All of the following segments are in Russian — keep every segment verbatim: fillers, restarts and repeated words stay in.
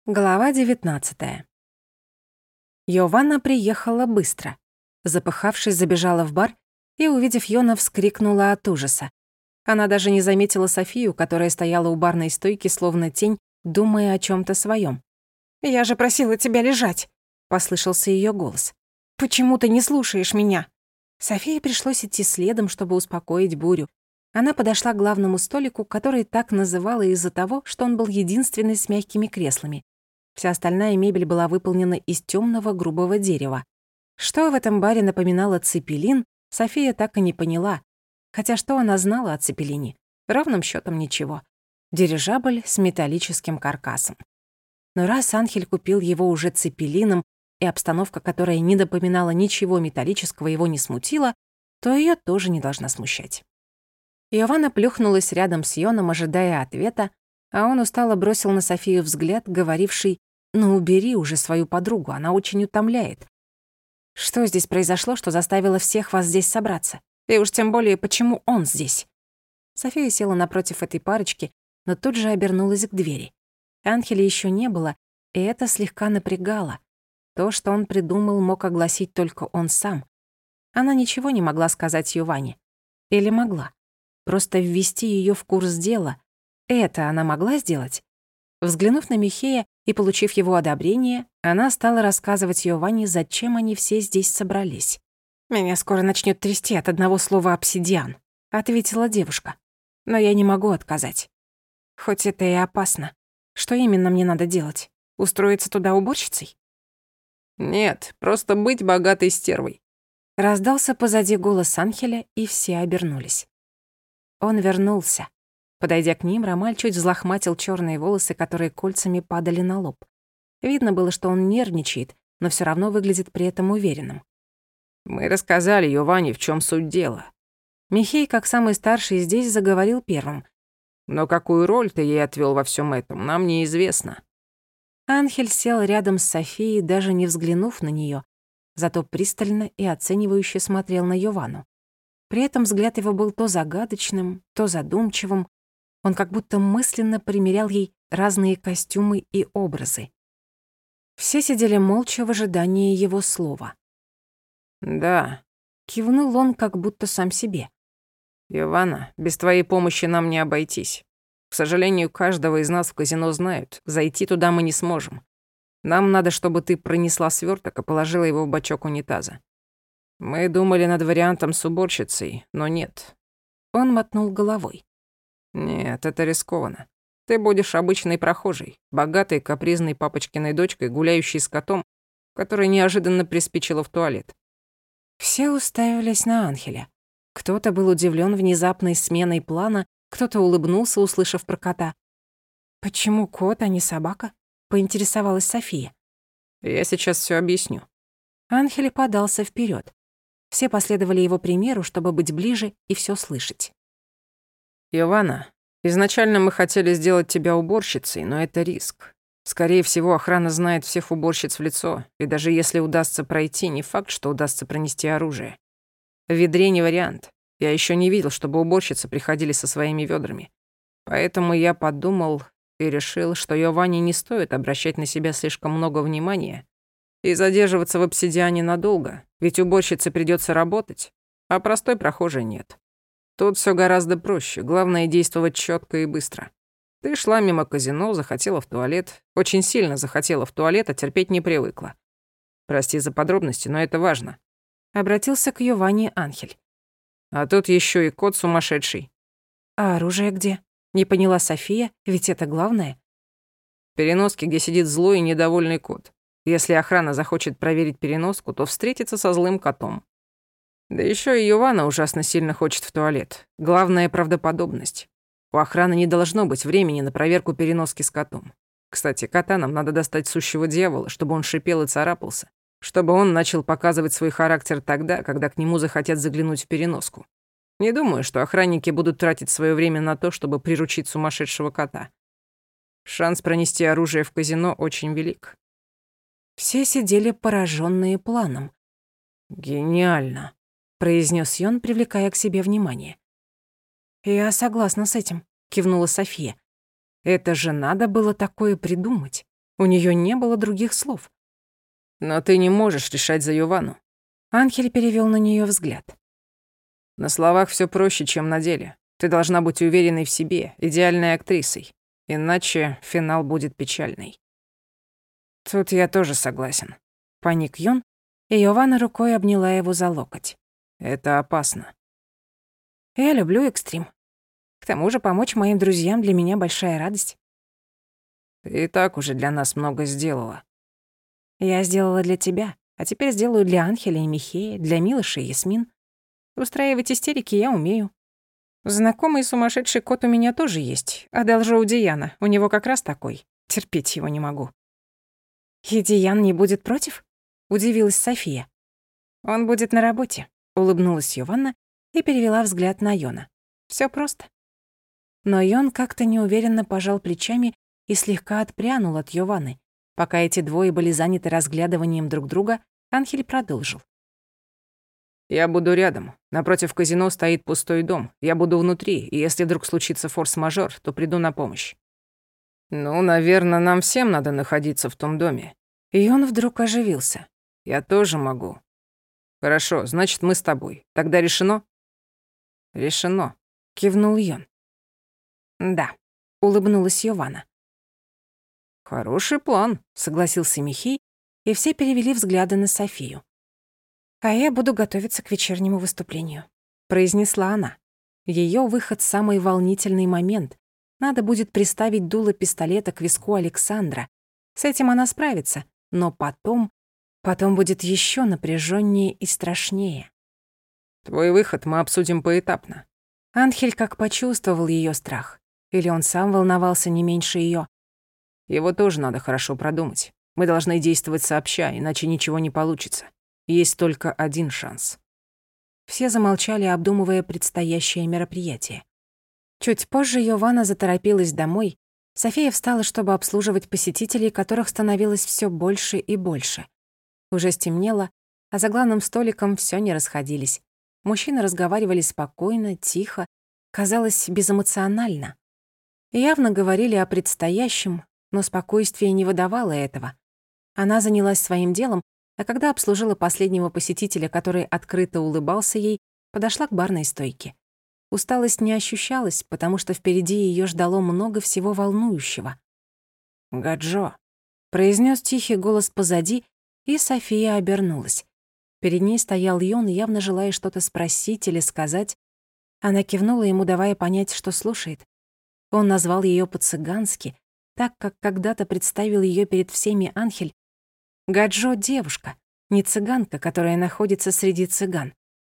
Глава девятнадцатая. Йованна приехала быстро. Запыхавшись, забежала в бар и, увидев Йона, вскрикнула от ужаса. Она даже не заметила Софию, которая стояла у барной стойки, словно тень, думая о чём-то своём. «Я же просила тебя лежать!» — послышался её голос. «Почему ты не слушаешь меня?» Софии пришлось идти следом, чтобы успокоить бурю. Она подошла к главному столику, который так называла из-за того, что он был единственный с мягкими креслами. Вся остальная мебель была выполнена из тёмного грубого дерева. Что в этом баре напоминало цепелин, София так и не поняла. Хотя что она знала о цепелине? Ровным счётом ничего. Дирижабль с металлическим каркасом. Но раз Анхель купил его уже цепелином, и обстановка, которая не напоминала ничего металлического, его не смутила, то её тоже не должна смущать. Йованна плюхнулась рядом с Йоном, ожидая ответа, а он устало бросил на Софию взгляд, говоривший: «Ну убери уже свою подругу, она очень утомляет. Что здесь произошло, что заставило всех вас здесь собраться? И уж тем более, почему он здесь?» София села напротив этой парочки, но тут же обернулась к двери. Анхеля ещё не было, и это слегка напрягало. То, что он придумал, мог огласить только он сам. Она ничего не могла сказать Йованне. Или могла? Просто ввести её в курс дела. Это она могла сделать? Взглянув на Михея и получив его одобрение, она стала рассказывать Йованне, зачем они все здесь собрались. «Меня скоро начнёт трясти от одного слова «обсидиан», — ответила девушка. «Но я не могу отказать. Хоть это и опасно. Что именно мне надо делать? Устроиться туда уборщицей?» «Нет, просто быть богатой стервой». Раздался позади голос Анхеля, и все обернулись. Он вернулся. Подойдя к ним, Ромаль чуть взлохматил чёрные волосы, которые кольцами падали на лоб. Видно было, что он нервничает, но всё равно выглядит при этом уверенным. «Мы рассказали Йованне, в чём суть дела». Михей, как самый старший здесь, заговорил первым. «Но какую роль ты ей отвёл во всём этом, нам неизвестно». Анхель сел рядом с Софией, даже не взглянув на неё, зато пристально и оценивающе смотрел на Йованну. При этом взгляд его был то загадочным, то задумчивым. Он как будто мысленно примерял ей разные костюмы и образы. Все сидели молча в ожидании его слова. «Да», — кивнул он, как будто сам себе. «Йованна, без твоей помощи нам не обойтись. К сожалению, каждого из нас в казино знают. Зайти туда мы не сможем. Нам надо, чтобы ты пронесла свёрток и положила его в бачок унитаза. Мы думали над вариантом с уборщицей, но нет». Он мотнул головой. «Нет, это рискованно. Ты будешь обычной прохожей, богатой капризной папочкиной дочкой, гуляющей с котом, которая неожиданно приспичила в туалет». Все уставились на Анхеля. Кто-то был удивлен внезапной сменой плана, кто-то улыбнулся, услышав про кота. «Почему кот, а не собака?» — поинтересовалась София. «Я сейчас всё объясню». Анхель подался вперёд. Все последовали его примеру, чтобы быть ближе и всё слышать. «Йованна, изначально мы хотели сделать тебя уборщицей, но это риск. Скорее всего, охрана знает всех уборщиц в лицо, и даже если удастся пройти, не факт, что удастся пронести оружие. В ведре не вариант. Я ещё не видел, чтобы уборщицы приходили со своими вёдрами. Поэтому я подумал и решил, что Йованне не стоит обращать на себя слишком много внимания и задерживаться в обсидиане надолго, ведь уборщице придётся работать, а простой прохожей нет. Тут всё гораздо проще, главное действовать чётко и быстро. Ты шла мимо казино, захотела в туалет, очень сильно захотела в туалет, а терпеть не привыкла. Прости за подробности, но это важно». Обратился к Йованне Анхель. «А тут ещё и кот сумасшедший». «А оружие где?» — не поняла София, ведь это главное. «В переноске, где сидит злой и недовольный кот. Если охрана захочет проверить переноску, то встретится со злым котом. Да ещё и Йованна ужасно сильно хочет в туалет. Главное — правдоподобность. У охраны не должно быть времени на проверку переноски с котом. Кстати, кота нам надо достать сущего дьявола, чтобы он шипел и царапался, чтобы он начал показывать свой характер тогда, когда к нему захотят заглянуть в переноску. Не думаю, что охранники будут тратить своё время на то, чтобы приручить сумасшедшего кота. Шанс пронести оружие в казино очень велик». Все сидели поражённые планом. «Гениально», — произнёс Йон, привлекая к себе внимание. «Я согласна с этим», — кивнула София. «Это же надо было такое придумать. У нее не было других слов. «Но ты не можешь решать за Йованну». Анхель перевел на нее взгляд. «На словах все проще, чем на деле. Ты должна быть уверенной в себе, идеальной актрисой. Иначе финал будет печальный». «Тут я тоже согласен», — паник Йон, и Йованна рукой обняла его за локоть. «Это опасно». «Я люблю экстрим. К тому же помочь моим друзьям для меня большая радость». «Ты и так уже для нас много сделала». «Я сделала для тебя, а теперь сделаю для Анхеля и Михея, для Милыши и Ясмин. Устраивать истерики я умею. Знакомый сумасшедший кот у меня тоже есть. Одолжу у Диана, у него как раз такой. Терпеть его не могу». «И Диан не будет против?» — удивилась София. «Он будет на работе», — улыбнулась Йованна и перевела взгляд на Йона. «Всё просто». Но Йон как-то неуверенно пожал плечами и слегка отпрянул от Йованны. Пока эти двое были заняты разглядыванием друг друга, Анхель продолжил. «Я буду рядом. Напротив казино стоит пустой дом. Я буду внутри, и если вдруг случится форс-мажор, то приду на помощь». «Ну, наверное, нам всем надо находиться в том доме». И он вдруг оживился. «Я тоже могу». «Хорошо, значит, мы с тобой. Тогда решено?» «Решено», — кивнул Йон. «Да», — улыбнулась Йованна. «Хороший план», — согласился Михей, и все перевели взгляды на Софию. «А я буду готовиться к вечернему выступлению», — произнесла она. Её выход — самый волнительный момент. Надо будет приставить дуло пистолета к виску Александра. С этим она справится, но потом... Потом будет ещё напряжённее и страшнее. «Твой выход мы обсудим поэтапно». Анхель как почувствовал её страх. Или он сам волновался не меньше её. «Его тоже надо хорошо продумать. Мы должны действовать сообща, иначе ничего не получится. Есть только один шанс». Все замолчали, обдумывая предстоящее мероприятие. Чуть позже Йованна заторопилась домой. София встала, чтобы обслуживать посетителей, которых становилось всё больше и больше. Уже стемнело, а за главным столиком всё не расходились. Мужчины разговаривали спокойно, тихо, казалось, безэмоционально. Явно говорили о предстоящем, но спокойствие не выдавало этого. Она занялась своим делом, а когда обслужила последнего посетителя, который открыто улыбался ей, подошла к барной стойке. Усталость не ощущалась, потому что впереди её ждало много всего волнующего. «Гаджо», — произнёс тихий голос позади, и София обернулась. Перед ней стоял Йон, явно желая что-то спросить или сказать. Она кивнула ему, давая понять, что слушает. Он назвал её по-цыгански, так, как когда-то представил её перед всеми Анхель. Гаджо — девушка, не цыганка, которая находится среди цыган.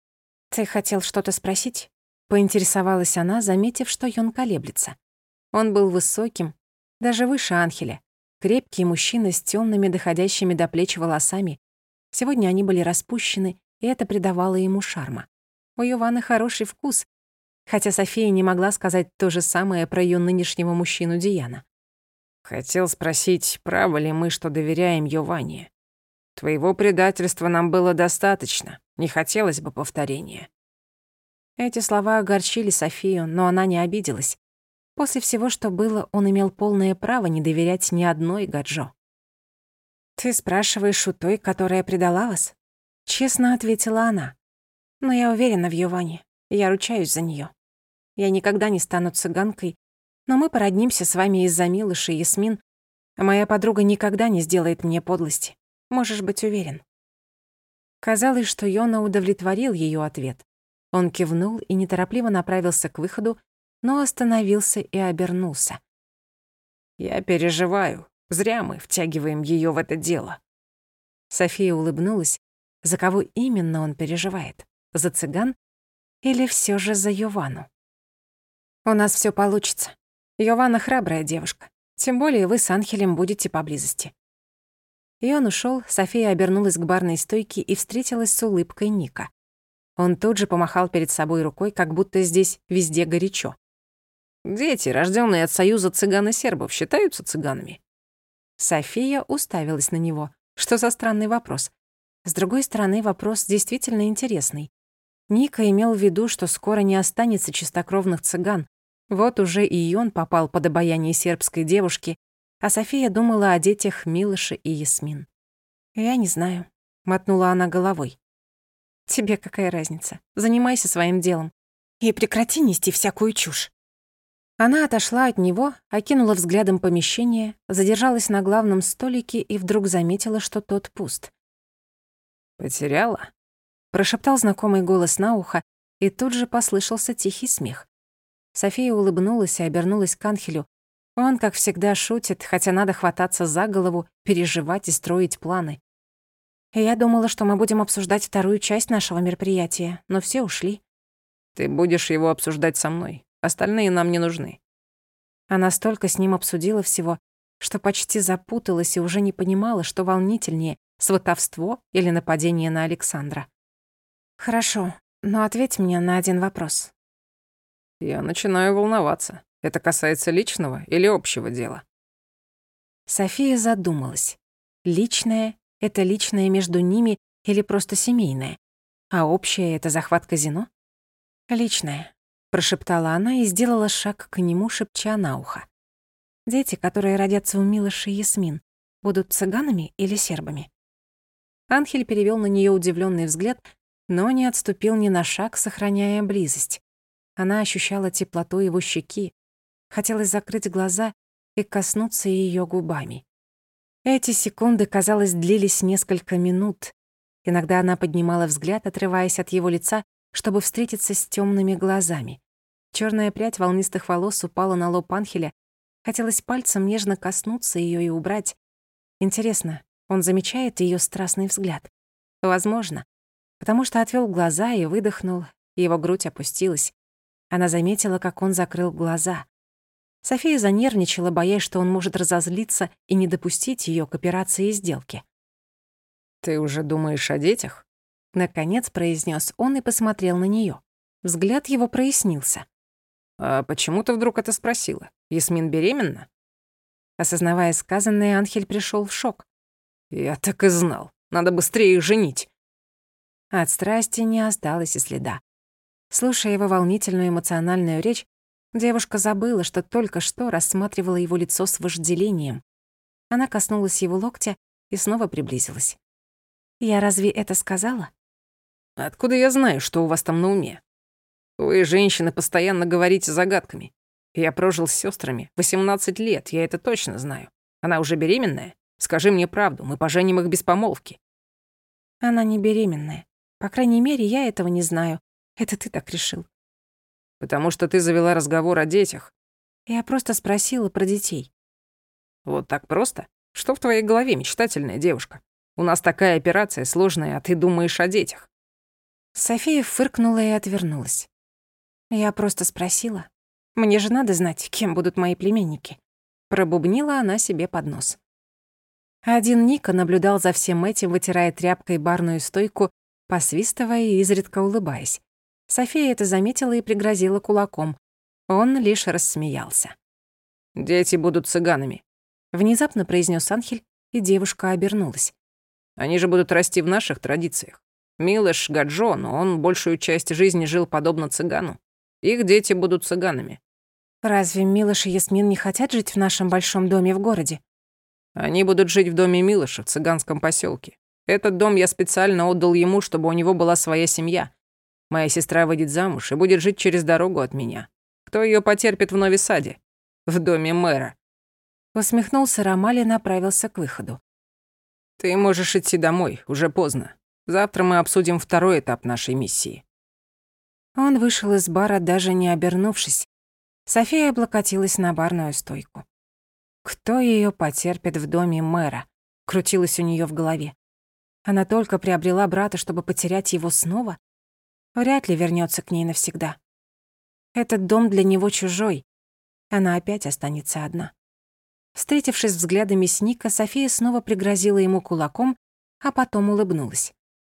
«Ты хотел что-то спросить?» — поинтересовалась она, заметив, что Йон колеблется. Он был высоким, даже выше Анхеля, крепкий мужчина с тёмными, доходящими до плеч волосами. Сегодня они были распущены, и это придавало ему шарма. У Йованны хороший вкус, хотя София не могла сказать то же самое про её нынешнего мужчину Диана. «Хотел спросить, правы ли мы, что доверяем Йованне? Твоего предательства нам было достаточно, не хотелось бы повторения». Эти слова огорчили Софию, но она не обиделась. После всего, что было, он имел полное право не доверять ни одной Гаджо. «Ты спрашиваешь у той, которая предала вас?» — честно ответила она. «Но я уверена в Йованне, я ручаюсь за неё. Я никогда не стану цыганкой, но мы породнимся с вами из-за Милыши и Ясмин, а моя подруга никогда не сделает мне подлости. Можешь быть уверен». Казалось, что Йона удовлетворил её ответ. Он кивнул и неторопливо направился к выходу, но остановился и обернулся. «Я переживаю. Зря мы втягиваем её в это дело». София улыбнулась. За кого именно он переживает? За цыган или всё же за Йованну? «У нас всё получится. Йованна храбрая девушка. Тем более вы с Анхелем будете поблизости». И он ушёл, София обернулась к барной стойке и встретилась с улыбкой Ника. Он тут же помахал перед собой рукой, как будто здесь везде горячо. «Дети, рождённые от союза цыган и сербов, считаются цыганами?» София уставилась на него. Что за странный вопрос? С другой стороны, вопрос действительно интересный. Ника имел в виду, что скоро не останется чистокровных цыган. Вот уже и он попал под обаяние сербской девушки, а София думала о детях Милоши и Ясмин. «Я не знаю», — мотнула она головой. «Тебе какая разница? Занимайся своим делом. И прекрати нести всякую чушь». Она отошла от него, окинула взглядом помещение, задержалась на главном столике и вдруг заметила, что тот пуст. «Потеряла?» — прошептал знакомый голос на ухо, и тут же послышался тихий смех. София улыбнулась и обернулась к Анхелю. Он, как всегда, шутит, хотя надо хвататься за голову, переживать и строить планы. Я думала, что мы будем обсуждать вторую часть нашего мероприятия, но все ушли. «Ты будешь его обсуждать со мной. Остальные нам не нужны». Она столько с ним обсудила всего, что почти запуталась и уже не понимала, что волнительнее — сватовство или нападение на Александра. «Хорошо, но ответь мне на один вопрос». «Я начинаю волноваться. Это касается личного или общего дела?» София задумалась. Личное — это личное между ними или просто семейное, а общее — это захват казино? «Личное», — прошептала она и сделала шаг к нему, шепча на ухо. «Дети, которые родятся у Милоши и Ясмин, будут цыганами или сербами?» Анхель перевёл на неё удивлённый взгляд, но не отступил ни на шаг, сохраняя близость. Она ощущала теплоту его щеки, хотелось закрыть глаза и коснуться её губами. Эти секунды, казалось, длились несколько минут. Иногда она поднимала взгляд, отрываясь от его лица, чтобы встретиться с тёмными глазами. Чёрная прядь волнистых волос упала на лоб Анхеля. Хотелось пальцем нежно коснуться её и убрать. Интересно, он замечает её страстный взгляд? Возможно, потому что отвёл глаза и выдохнул, и его грудь опустилась. Она заметила, как он закрыл глаза. София занервничала, боясь, что он может разозлиться и не допустить её к операции и сделке. «Ты уже думаешь о детях?» Наконец произнёс он и посмотрел на неё. Взгляд его прояснился. «А почему ты вдруг это спросила? Ясмин беременна?» Осознавая сказанное, Анхель пришёл в шок. «Я так и знал. Надо быстрее их женить». От страсти не осталось и следа. Слушая его волнительную эмоциональную речь, девушка забыла, что только что рассматривала его лицо с вожделением. Она коснулась его локтя и снова приблизилась. «Я разве это сказала?» «Откуда я знаю, что у вас там на уме? Вы, женщины, постоянно говорите загадками. Я прожил с сестрами восемнадцать лет, я это точно знаю. Она уже беременная? Скажи мне правду, мы поженим их без помолвки». «Она не беременная. По крайней мере, я этого не знаю. Это ты так решил». «Потому что ты завела разговор о детях». Я просто спросила про детей. «Вот так просто? Что в твоей голове, мечтательная девушка? У нас такая операция сложная, а ты думаешь о детях». София фыркнула и отвернулась. Я просто спросила. Мне же надо знать, кем будут мои племянники. Пробубнила она себе под нос. Один Ника наблюдал за всем этим, вытирая тряпкой барную стойку, посвистывая и изредка улыбаясь. София это заметила и пригрозила кулаком. Он лишь рассмеялся. «Дети будут цыганами», — внезапно произнес Анхель, и девушка обернулась. «Они же будут расти в наших традициях. Милош Гаджо, но он большую часть жизни жил подобно цыгану. Их дети будут цыганами». «Разве Милош и Ясмин не хотят жить в нашем большом доме в городе?» «Они будут жить в доме Милоша в цыганском поселке. Этот дом я специально отдал ему, чтобы у него была своя семья. Моя сестра выйдет замуж и будет жить через дорогу от меня. Кто ее потерпит в Нови-Саде? В доме мэра». Усмехнулся Ромаль и направился к выходу. «Ты можешь идти домой, уже поздно. Завтра мы обсудим второй этап нашей миссии». Он вышел из бара, даже не обернувшись. София облокотилась на барную стойку. Кто ее потерпит в доме мэра? Крутилось у нее в голове. Она только приобрела брата, чтобы потерять его снова? Вряд ли вернется к ней навсегда. Этот дом для него чужой. Она опять останется одна. Встретившись взглядами с Ника, София снова пригрозила ему кулаком, а потом улыбнулась.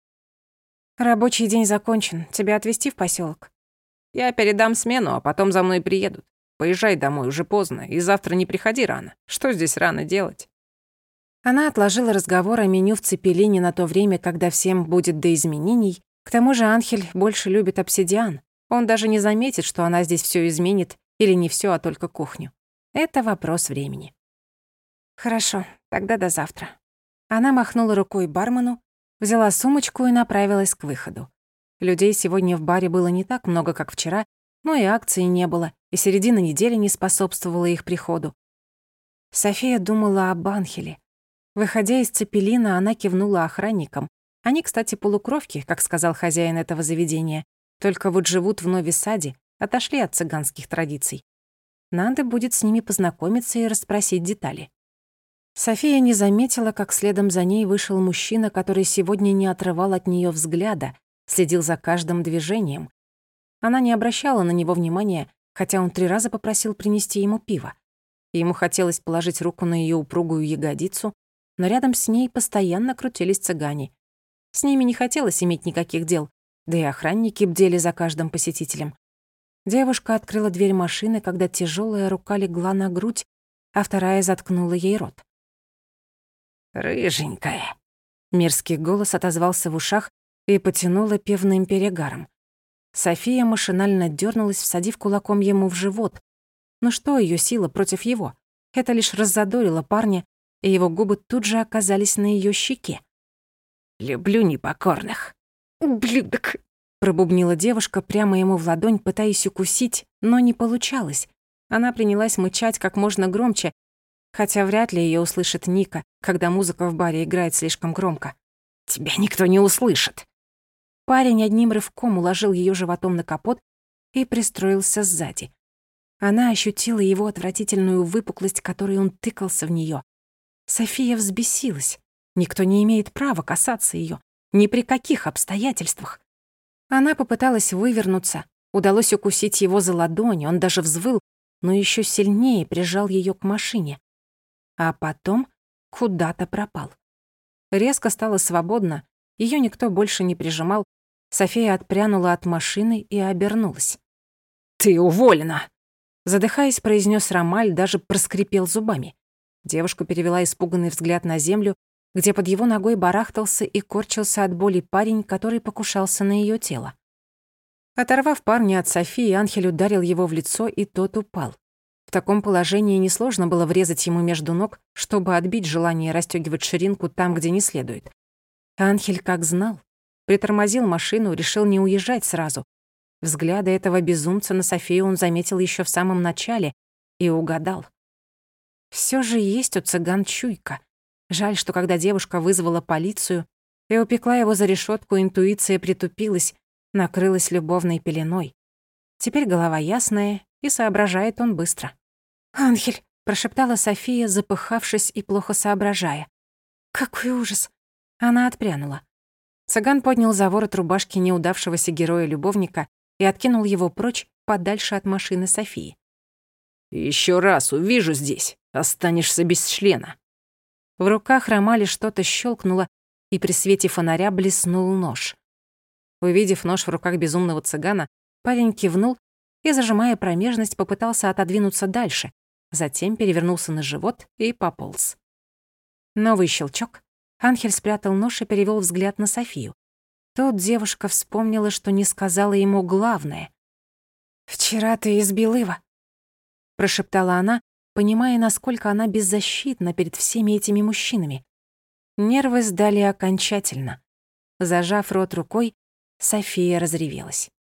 «Рабочий день закончен. Тебя отвезти в поселок? «Я передам смену, а потом за мной приедут. Поезжай домой, уже поздно, и завтра не приходи рано. Что здесь рано делать?» Она отложила разговор о меню в Цепелине на то время, когда всем будет до изменений. К тому же Анхель больше любит обсидиан. Он даже не заметит, что она здесь всё изменит, или не всё, а только кухню. Это вопрос времени. «Хорошо, тогда до завтра». Она махнула рукой бармену, взяла сумочку и направилась к выходу. Людей сегодня в баре было не так много, как вчера, но и акций не было, и середина недели не способствовала их приходу. София думала об Анхеле. Выходя из Цепелина, она кивнула охранникам. Они, кстати, полукровки, как сказал хозяин этого заведения, только вот живут в Нови-Саде, отошли от цыганских традиций. Надо будет с ними познакомиться и расспросить детали. София не заметила, как следом за ней вышел мужчина, который сегодня не отрывал от нее взгляда, следил за каждым движением. Она не обращала на него внимания, хотя он три раза попросил принести ему пиво. Ему хотелось положить руку на ее упругую ягодицу, но рядом с ней постоянно крутились цыгане. С ними не хотелось иметь никаких дел, да и охранники бдели за каждым посетителем. Девушка открыла дверь машины, когда тяжелая рука легла на грудь, а вторая заткнула ей рот. «Рыженькая», — мерзкий голос отозвался в ушах и потянуло пивным перегаром. София машинально дернулась, всадив кулаком ему в живот. Но что ее сила против его? Это лишь раззадорило парня, и его губы тут же оказались на ее щеке. «Люблю непокорных». «Ублюдок!» — пробубнила девушка прямо ему в ладонь, пытаясь укусить, но не получалось. Она принялась мычать как можно громче, хотя вряд ли ее услышит Ника, когда музыка в баре играет слишком громко. «Тебя никто не услышит». Парень одним рывком уложил ее животом на капот и пристроился сзади. Она ощутила его отвратительную выпуклость, которой он тыкался в нее. София взбесилась. Никто не имеет права касаться ее, ни при каких обстоятельствах. Она попыталась вывернуться, удалось укусить его за ладонь, он даже взвыл, но еще сильнее прижал ее к машине. А потом куда-то пропал. Резко стало свободно, ее никто больше не прижимал. София отпрянула от машины и обернулась. «Ты уволена!» Задыхаясь, произнес Ромаль, даже проскрипел зубами. Девушка перевела испуганный взгляд на землю, где под его ногой барахтался и корчился от боли парень, который покушался на ее тело. Оторвав парня от Софии, Анхель ударил его в лицо, и тот упал. В таком положении несложно было врезать ему между ног, чтобы отбить желание расстёгивать ширинку там, где не следует. Анхель как знал. Притормозил машину, решил не уезжать сразу. Взгляды этого безумца на Софию он заметил еще в самом начале и угадал. Все же есть у цыган чуйка. Жаль, что когда девушка вызвала полицию и упекла его за решетку, интуиция притупилась, накрылась любовной пеленой. Теперь голова ясная, и соображает он быстро. «Анхель», — прошептала София, запыхавшись и плохо соображая. «Какой ужас!» Она отпрянула. Цыган поднял за ворот рубашки неудавшегося героя-любовника и откинул его прочь, подальше от машины Софии. «Еще раз увижу здесь, останешься без члена». В руках Ромали что-то щелкнуло, и при свете фонаря блеснул нож. Увидев нож в руках безумного цыгана, парень кивнул и, зажимая промежность, попытался отодвинуться дальше, затем перевернулся на живот и пополз. Новый щелчок. Анхель спрятал нож и перевел взгляд на Софию. Тут девушка вспомнила, что не сказала ему главное. «Вчера ты избил Ива», — прошептала она, понимая, насколько она беззащитна перед всеми этими мужчинами. Нервы сдали окончательно. Зажав рот рукой, София разревелась.